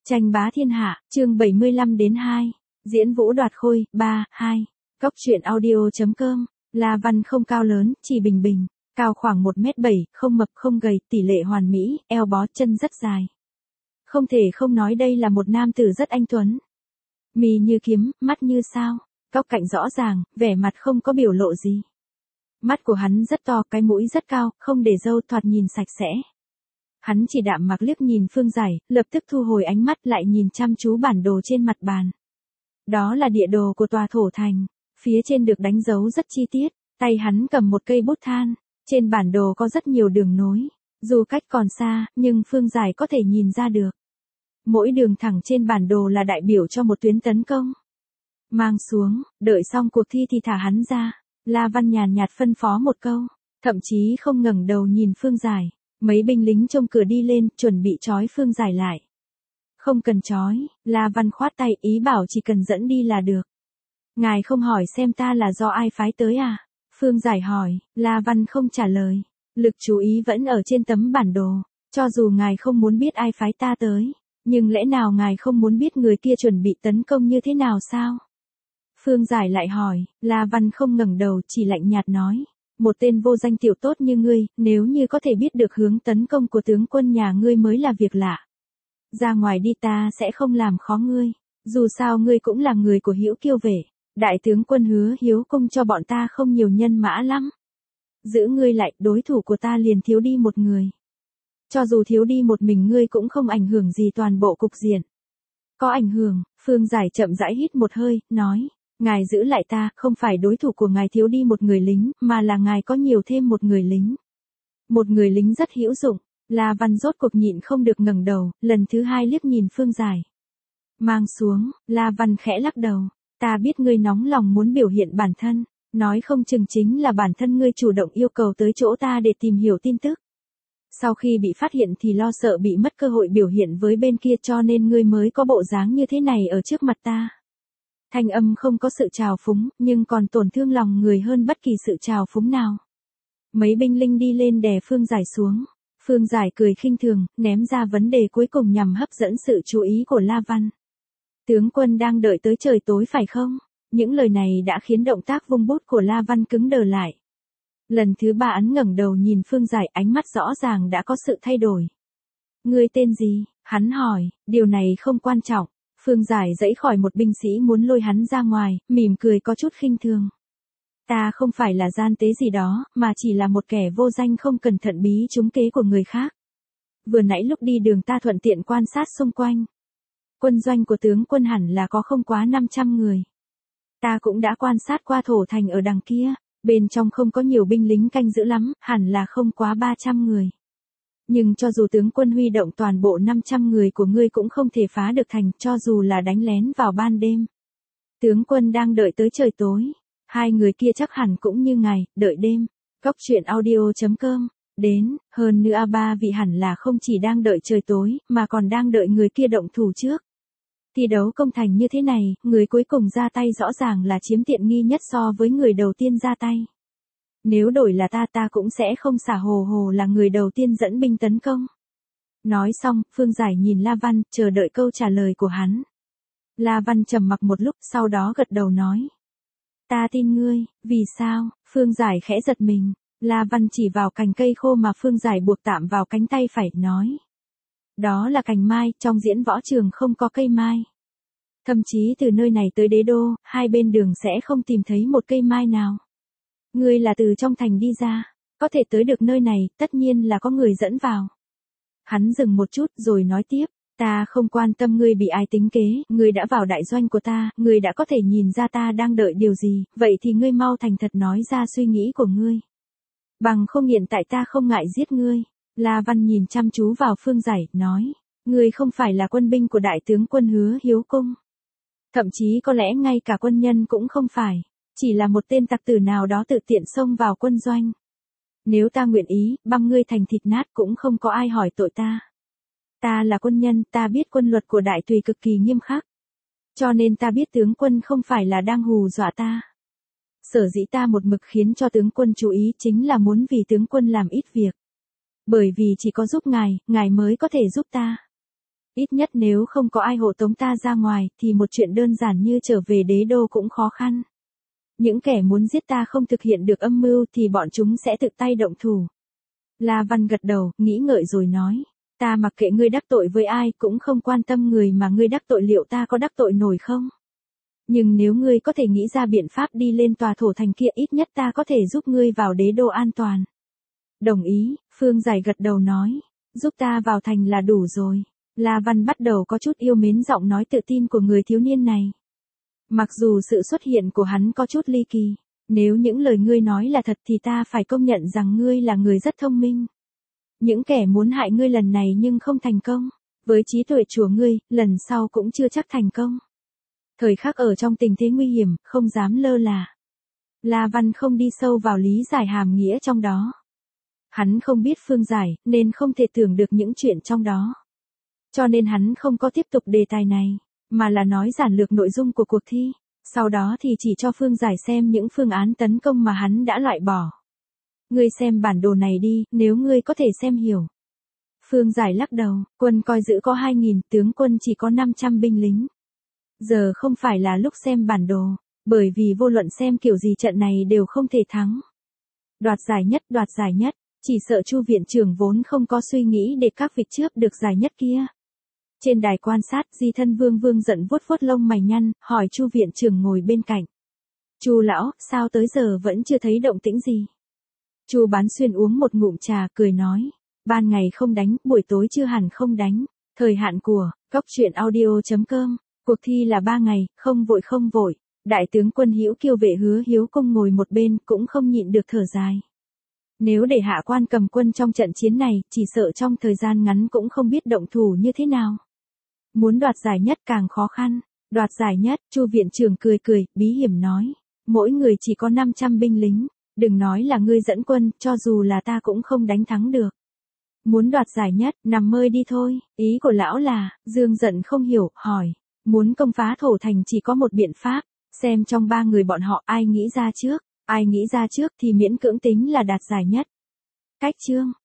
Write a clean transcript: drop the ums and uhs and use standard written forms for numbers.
Tranh bá thiên hạ, chương 75-2, diễn vũ đoạt khôi, 3-2. Cốc truyện audio.com, La Văn không cao lớn, chỉ bình bình, cao khoảng 1m7, không mập không gầy, tỷ lệ hoàn mỹ, eo bó, chân rất dài. Không thể không nói đây là một nam tử rất anh tuấn. Mì như kiếm, mắt như sao, góc cạnh rõ ràng, vẻ mặt không có biểu lộ gì. Mắt của hắn rất to, cái mũi rất cao, không để râu, thoạt nhìn sạch sẽ. Hắn chỉ đạm mặc liếc nhìn Phương Giải, lập tức thu hồi ánh mắt lại nhìn chăm chú bản đồ trên mặt bàn. Đó là địa đồ của tòa thổ thành, phía trên được đánh dấu rất chi tiết, tay hắn cầm một cây bút than, trên bản đồ có rất nhiều đường nối, dù cách còn xa, nhưng Phương Giải có thể nhìn ra được. Mỗi đường thẳng trên bản đồ là đại biểu cho một tuyến tấn công. Mang xuống, đợi xong cuộc thi thì thả hắn ra, La Văn nhàn nhạt phân phó một câu, thậm chí không ngẩng đầu nhìn Phương Giải. Mấy binh lính trông cửa đi lên, chuẩn bị trói Phương Giải lại. Không cần trói, La Văn khoát tay, ý bảo chỉ cần dẫn đi là được. Ngài không hỏi xem ta là do ai phái tới à? Phương Giải hỏi, La Văn không trả lời. Lực chú ý vẫn ở trên tấm bản đồ. Cho dù ngài không muốn biết ai phái ta tới, nhưng lẽ nào ngài không muốn biết người kia chuẩn bị tấn công như thế nào sao? Phương Giải lại hỏi, La Văn không ngẩng đầu, chỉ lạnh nhạt nói. Một tên vô danh tiểu tốt như ngươi, nếu như có thể biết được hướng tấn công của tướng quân nhà ngươi mới là việc lạ. Ra ngoài đi, ta sẽ không làm khó ngươi, dù sao ngươi cũng là người của Hữu Kiêu Vệ, đại tướng quân Hứa Hiếu Cung cho bọn ta không nhiều nhân mã lắm. Giữ ngươi lại, đối thủ của ta liền thiếu đi một người. Cho dù thiếu đi một mình ngươi cũng không ảnh hưởng gì toàn bộ cục diện. Có ảnh hưởng, Phương Giải chậm rãi hít một hơi, nói. Ngài giữ lại ta, không phải đối thủ của ngài thiếu đi một người lính, mà là ngài có nhiều thêm một người lính. Một người lính rất hữu dụng, La Văn rốt cuộc nhịn không được ngẩng đầu, lần thứ hai liếc nhìn Phương Giải. Mang xuống, La Văn khẽ lắc đầu, ta biết ngươi nóng lòng muốn biểu hiện bản thân, nói không chừng chính là bản thân ngươi chủ động yêu cầu tới chỗ ta để tìm hiểu tin tức. Sau khi bị phát hiện thì lo sợ bị mất cơ hội biểu hiện với bên kia cho nên ngươi mới có bộ dáng như thế này ở trước mặt ta. Thanh âm không có sự trào phúng, nhưng còn tổn thương lòng người hơn bất kỳ sự trào phúng nào. Mấy binh lính đi lên đè Phương Giải xuống. Phương Giải cười khinh thường, ném ra vấn đề cuối cùng nhằm hấp dẫn sự chú ý của La Văn. Tướng quân đang đợi tới trời tối phải không? Những lời này đã khiến động tác vung bút của La Văn cứng đờ lại. Lần thứ ba hắn ngẩng đầu nhìn Phương Giải, ánh mắt rõ ràng đã có sự thay đổi. Ngươi tên gì? Hắn hỏi, điều này không quan trọng. Phương Giải giãy khỏi một binh sĩ muốn lôi hắn ra ngoài, mỉm cười có chút khinh thường. Ta không phải là gian tế gì đó, mà chỉ là một kẻ vô danh không cẩn thận bí trúng kế của người khác. Vừa nãy lúc đi đường ta thuận tiện quan sát xung quanh. Quân doanh của tướng quân hẳn là có không quá 500 người. Ta cũng đã quan sát qua thổ thành ở đằng kia, bên trong không có nhiều binh lính canh giữ lắm, hẳn là không quá 300 người. Nhưng cho dù tướng quân huy động toàn bộ 500 người của ngươi cũng không thể phá được thành, cho dù là đánh lén vào ban đêm. Tướng quân đang đợi tới trời tối. Hai người kia chắc hẳn cũng như ngài, đợi đêm. Cốc truyện audio.com. Đến, hơn nữa ba vị hẳn là không chỉ đang đợi trời tối, mà còn đang đợi người kia động thủ trước. Thi đấu công thành như thế này, người cuối cùng ra tay rõ ràng là chiếm tiện nghi nhất so với người đầu tiên ra tay. Nếu đổi là ta cũng sẽ không xả hồ là người đầu tiên dẫn binh tấn công. Nói xong, Phương Giải nhìn La Văn, chờ đợi câu trả lời của hắn. La Văn trầm mặc một lúc, sau đó gật đầu nói. Ta tin ngươi, vì sao? Phương Giải khẽ giật mình. La Văn chỉ vào cành cây khô mà Phương Giải buộc tạm vào cánh tay phải, nói. Đó là cành mai, trong diễn võ trường không có cây mai. Thậm chí từ nơi này tới đế đô, hai bên đường sẽ không tìm thấy một cây mai nào. Ngươi là từ trong thành đi ra, có thể tới được nơi này, tất nhiên là có người dẫn vào. Hắn dừng một chút rồi nói tiếp, ta không quan tâm ngươi bị ai tính kế, ngươi đã vào đại doanh của ta, ngươi đã có thể nhìn ra ta đang đợi điều gì, vậy thì ngươi mau thành thật nói ra suy nghĩ của ngươi. Bằng không hiện tại ta không ngại giết ngươi. La Văn nhìn chăm chú vào Phương Giải, nói, ngươi không phải là quân binh của đại tướng quân Hứa Hiếu Cung. Thậm chí có lẽ ngay cả quân nhân cũng không phải. Chỉ là một tên tặc tử nào đó tự tiện xông vào quân doanh. Nếu ta nguyện ý, băm ngươi thành thịt nát cũng không có ai hỏi tội ta. Ta là quân nhân, ta biết quân luật của đại tùy cực kỳ nghiêm khắc. Cho nên ta biết tướng quân không phải là đang hù dọa ta. Sở dĩ ta một mực khiến cho tướng quân chú ý chính là muốn vì tướng quân làm ít việc. Bởi vì chỉ có giúp ngài mới có thể giúp ta. Ít nhất nếu không có ai hộ tống ta ra ngoài, thì một chuyện đơn giản như trở về đế đô cũng khó khăn. Những kẻ muốn giết ta không thực hiện được âm mưu thì bọn chúng sẽ tự tay động thủ. La Văn gật đầu, nghĩ ngợi rồi nói. Ta mặc kệ ngươi đắc tội với ai, cũng không quan tâm người mà ngươi đắc tội liệu ta có đắc tội nổi không. Nhưng nếu ngươi có thể nghĩ ra biện pháp đi lên tòa thổ thành kia, ít nhất ta có thể giúp ngươi vào đế đô an toàn. Đồng ý, Phương Giải gật đầu nói. Giúp ta vào thành là đủ rồi. La Văn bắt đầu có chút yêu mến giọng nói tự tin của người thiếu niên này. Mặc dù sự xuất hiện của hắn có chút ly kỳ, nếu những lời ngươi nói là thật thì ta phải công nhận rằng ngươi là người rất thông minh. Những kẻ muốn hại ngươi lần này nhưng không thành công, với trí tuệ của ngươi, lần sau cũng chưa chắc thành công. Thời khắc ở trong tình thế nguy hiểm, không dám lơ là. La Văn không đi sâu vào lý giải hàm nghĩa trong đó. Hắn không biết Phương Giải, nên không thể tưởng được những chuyện trong đó. Cho nên hắn không có tiếp tục đề tài này, mà là nói giản lược nội dung của cuộc thi. Sau đó thì chỉ cho Phương Giải xem những phương án tấn công mà hắn đã loại bỏ. Ngươi xem bản đồ này đi, nếu ngươi có thể xem hiểu. Phương Giải lắc đầu, quân coi giữ có 2.000, tướng quân chỉ có 500 binh lính. Giờ không phải là lúc xem bản đồ, bởi vì vô luận xem kiểu gì trận này đều không thể thắng. Đoạt giải nhất, chỉ sợ Chu viện trưởng vốn không có suy nghĩ để các việc trước được giải nhất kia. Trên đài quan sát, Di Thân Vương Vương giận vuốt vuốt lông mày nhăn, hỏi Chu viện trưởng ngồi bên cạnh. Chu lão, sao tới giờ vẫn chưa thấy động tĩnh gì? Chu Bán Xuyên uống một ngụm trà, cười nói. Ban ngày không đánh, buổi tối chưa hẳn không đánh. Thời hạn của, coctruyện.audio.com. Cuộc thi là 3 ngày, không vội. Đại tướng quân Hữu Kiêu vệ Hứa Hiếu Công ngồi một bên, cũng không nhịn được thở dài. Nếu để hạ quan cầm quân trong trận chiến này, chỉ sợ trong thời gian ngắn cũng không biết động thủ như thế nào. Muốn đoạt giải nhất càng khó khăn. Đoạt giải nhất, Chu viện trưởng cười, bí hiểm nói. Mỗi người chỉ có 500 binh lính. Đừng nói là ngươi dẫn quân, cho dù là ta cũng không đánh thắng được. Muốn đoạt giải nhất, nằm mơ đi thôi. Ý của lão là, Dương giận không hiểu, hỏi. Muốn công phá thổ thành chỉ có một biện pháp. Xem trong 3 người bọn họ ai nghĩ ra trước thì miễn cưỡng tính là đạt giải nhất. Cách chương